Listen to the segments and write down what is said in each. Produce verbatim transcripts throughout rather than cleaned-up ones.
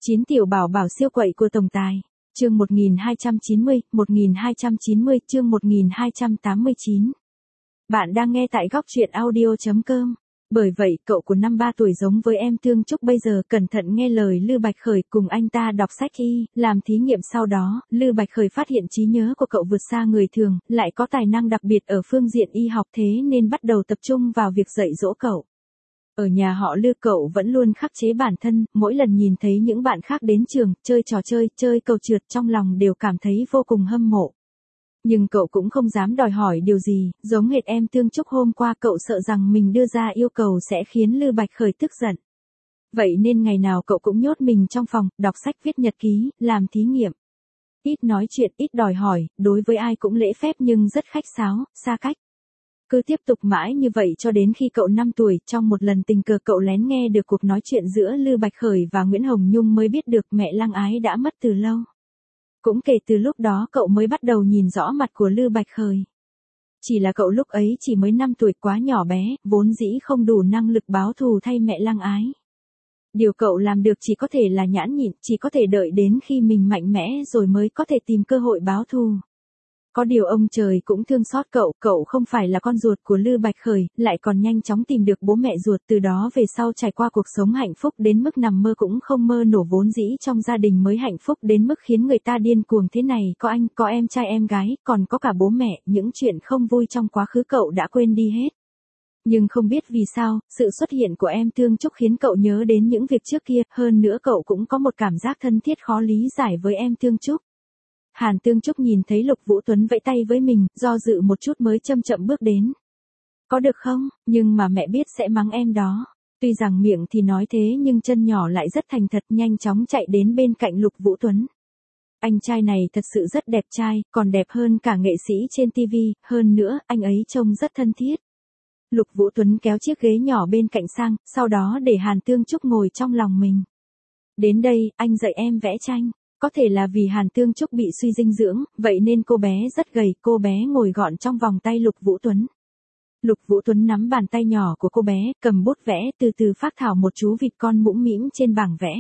chín tiểu bảo bảo siêu quậy của tổng tài. Chương một nghìn hai trăm chín mươi, một nghìn hai trăm chín mươi, chương một nghìn hai trăm tám mươi chín. Bạn đang nghe tại góc truyện audio chấm com. Bởi vậy, cậu của năm ba tuổi giống với em Tương Trúc bây giờ cẩn thận nghe lời Lư Bạch Khởi cùng anh ta đọc sách y, làm thí nghiệm sau đó, Lư Bạch Khởi phát hiện trí nhớ của cậu vượt xa người thường, lại có tài năng đặc biệt ở phương diện y học thế nên bắt đầu tập trung vào việc dạy dỗ cậu. Ở nhà họ Lư cậu vẫn luôn khắc chế bản thân, mỗi lần nhìn thấy những bạn khác đến trường, chơi trò chơi, chơi cầu trượt trong lòng đều cảm thấy vô cùng hâm mộ. Nhưng cậu cũng không dám đòi hỏi điều gì, giống hệt em Tương Trúc hôm qua cậu sợ rằng mình đưa ra yêu cầu sẽ khiến Lư Bạch Khởi tức giận. Vậy nên ngày nào cậu cũng nhốt mình trong phòng, đọc sách viết nhật ký, làm thí nghiệm. Ít nói chuyện, ít đòi hỏi, đối với ai cũng lễ phép nhưng rất khách sáo, xa cách. Cứ tiếp tục mãi như vậy cho đến khi cậu năm tuổi, trong một lần tình cờ cậu lén nghe được cuộc nói chuyện giữa Lư Bạch Khởi và Nguyễn Hồng Nhung mới biết được mẹ Lăng Ái đã mất từ lâu. Cũng kể từ lúc đó cậu mới bắt đầu nhìn rõ mặt của Lư Bạch Khởi. Chỉ là cậu lúc ấy chỉ mới năm tuổi quá nhỏ bé, vốn dĩ không đủ năng lực báo thù thay mẹ Lăng Ái. Điều cậu làm được chỉ có thể là nhãn nhịn, chỉ có thể đợi đến khi mình mạnh mẽ rồi mới có thể tìm cơ hội báo thù. Có điều ông trời cũng thương xót cậu, cậu không phải là con ruột của Lư Bạch Khởi, lại còn nhanh chóng tìm được bố mẹ ruột, từ đó về sau trải qua cuộc sống hạnh phúc đến mức nằm mơ cũng không mơ nổ, vốn dĩ trong gia đình mới hạnh phúc đến mức khiến người ta điên cuồng thế này, có anh, có em trai em gái, còn có cả bố mẹ, những chuyện không vui trong quá khứ cậu đã quên đi hết. Nhưng không biết vì sao, sự xuất hiện của em Tương Trúc khiến cậu nhớ đến những việc trước kia, hơn nữa cậu cũng có một cảm giác thân thiết khó lý giải với em Tương Trúc. Hàn Tương Trúc nhìn thấy Lục Vũ Tuấn vẫy tay với mình, do dự một chút mới chậm chậm bước đến. Có được không, nhưng mà mẹ biết sẽ mắng em đó. Tuy rằng miệng thì nói thế nhưng chân nhỏ lại rất thành thật, nhanh chóng chạy đến bên cạnh Lục Vũ Tuấn. Anh trai này thật sự rất đẹp trai, còn đẹp hơn cả nghệ sĩ trên ti vi, hơn nữa, anh ấy trông rất thân thiết. Lục Vũ Tuấn kéo chiếc ghế nhỏ bên cạnh sang, sau đó để Hàn Tương Trúc ngồi trong lòng mình. Đến đây, anh dạy em vẽ tranh. Có thể là vì Hàn Tương Trúc bị suy dinh dưỡng, vậy nên cô bé rất gầy, cô bé ngồi gọn trong vòng tay Lục Vũ Tuấn. Lục Vũ Tuấn nắm bàn tay nhỏ của cô bé, cầm bút vẽ, từ từ phác thảo một chú vịt con mũm mĩm trên bảng vẽ.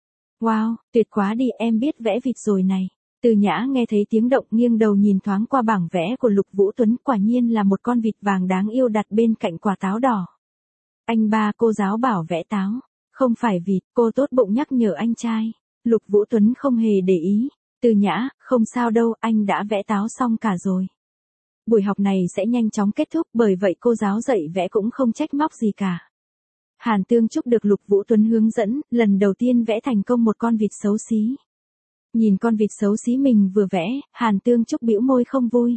Wow, tuyệt quá đi, em biết vẽ vịt rồi này. Từ Nhã nghe thấy tiếng động nghiêng đầu nhìn thoáng qua bảng vẽ của Lục Vũ Tuấn, quả nhiên là một con vịt vàng đáng yêu đặt bên cạnh quả táo đỏ. Anh ba, cô giáo bảo vẽ táo, không phải vịt, cô tốt bụng nhắc nhở anh trai. Lục Vũ Tuấn không hề để ý. Từ Nhã, không sao đâu, anh đã vẽ táo xong cả rồi. Buổi học này sẽ nhanh chóng kết thúc, bởi vậy cô giáo dạy vẽ cũng không trách móc gì cả. Hàn Tương Trúc được Lục Vũ Tuấn hướng dẫn, lần đầu tiên vẽ thành công một con vịt xấu xí. Nhìn con vịt xấu xí mình vừa vẽ, Hàn Tương Trúc bĩu môi không vui.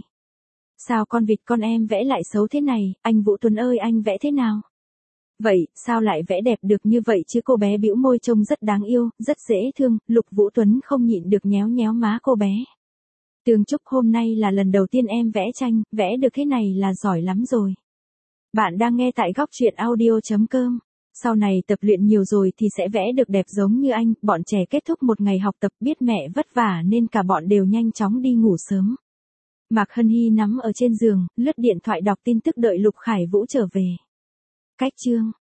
Sao con vịt con em vẽ lại xấu thế này, anh Vũ Tuấn ơi, anh vẽ thế nào? Vậy, sao lại vẽ đẹp được như vậy chứ? Cô bé bĩu môi trông rất đáng yêu, rất dễ thương, Lục Vũ Tuấn không nhịn được nhéo nhéo má cô bé. Tương Trúc, hôm nay là lần đầu tiên em vẽ tranh, vẽ được thế này là giỏi lắm rồi. Bạn đang nghe tại góc truyện audio chấm com. Sau này tập luyện nhiều rồi thì sẽ vẽ được đẹp giống như anh. Bọn trẻ kết thúc một ngày học tập, biết mẹ vất vả nên cả bọn đều nhanh chóng đi ngủ sớm. Mạc Hân Hy nằm ở trên giường, lướt điện thoại đọc tin tức đợi Lục Khải Vũ trở về. Cách chương